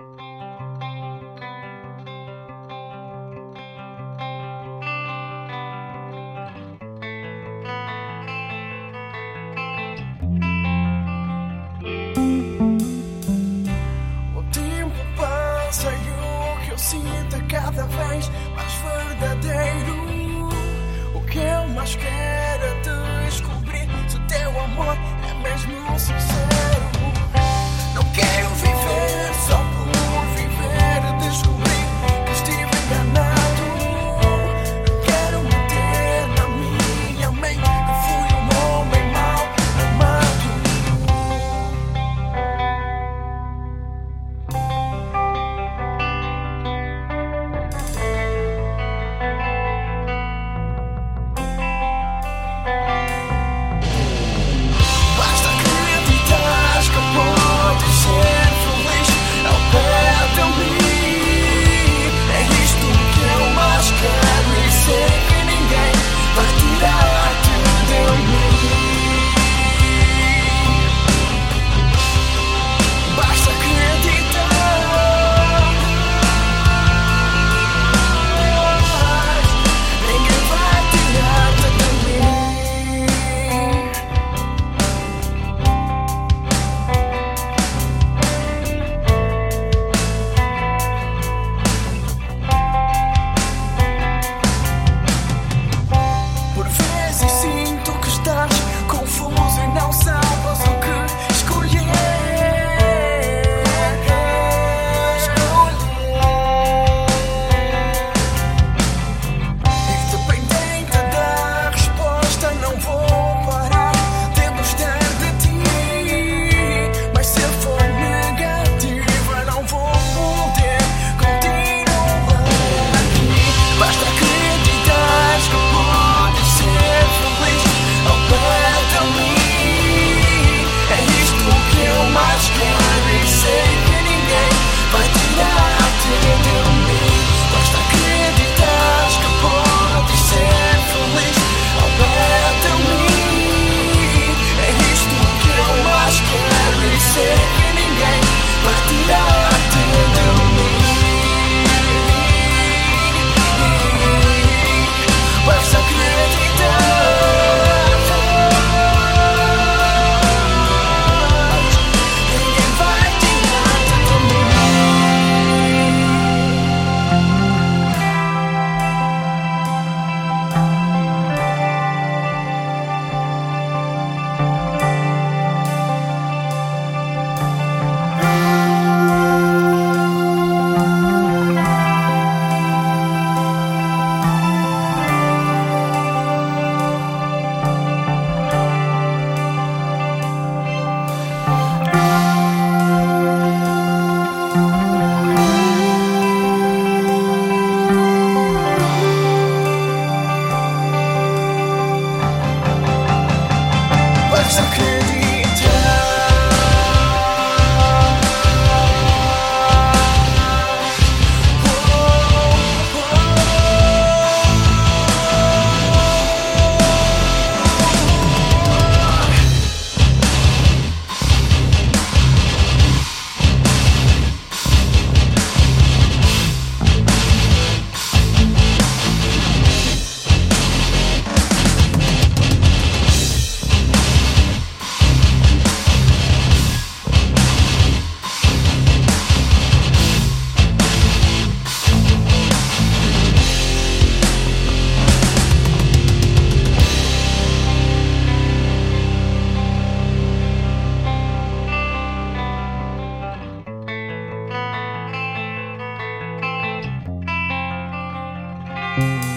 O tempo passa e o que eu sinto é cada vez mais verdadeiro. O que eu mais quero é descobrir se o teu amor é mesmo sincero. Não quero viver só por viver, descobrir que estive enganado. Não quero meter na minha mente que fui um homem mal amado. Basta acreditar que pode ser feliz ao pé de mim. É isto que eu mais quero e sei que ninguém vai tirar-te de mim. Basta acreditar, ninguém vai tirar-te de mim. Por vezes sinto que estás confuso e não sabes o que escolher. Independente da resposta, não vou parar de gostar de ti. Mas se for negativa, não vou poder continuar aqui. Basta acreditar que podes ser feliz ao pé de mim. É isto que eu mais quero e sei que ninguém vai tirar-te de mim. Basta acreditar que podes ser feliz ao pé de mim. É isto que eu mais quero e sei que ninguém vai tirar-te de mim. Basta acreditar, ninguém vai tirar-te de mim. Basta acreditar.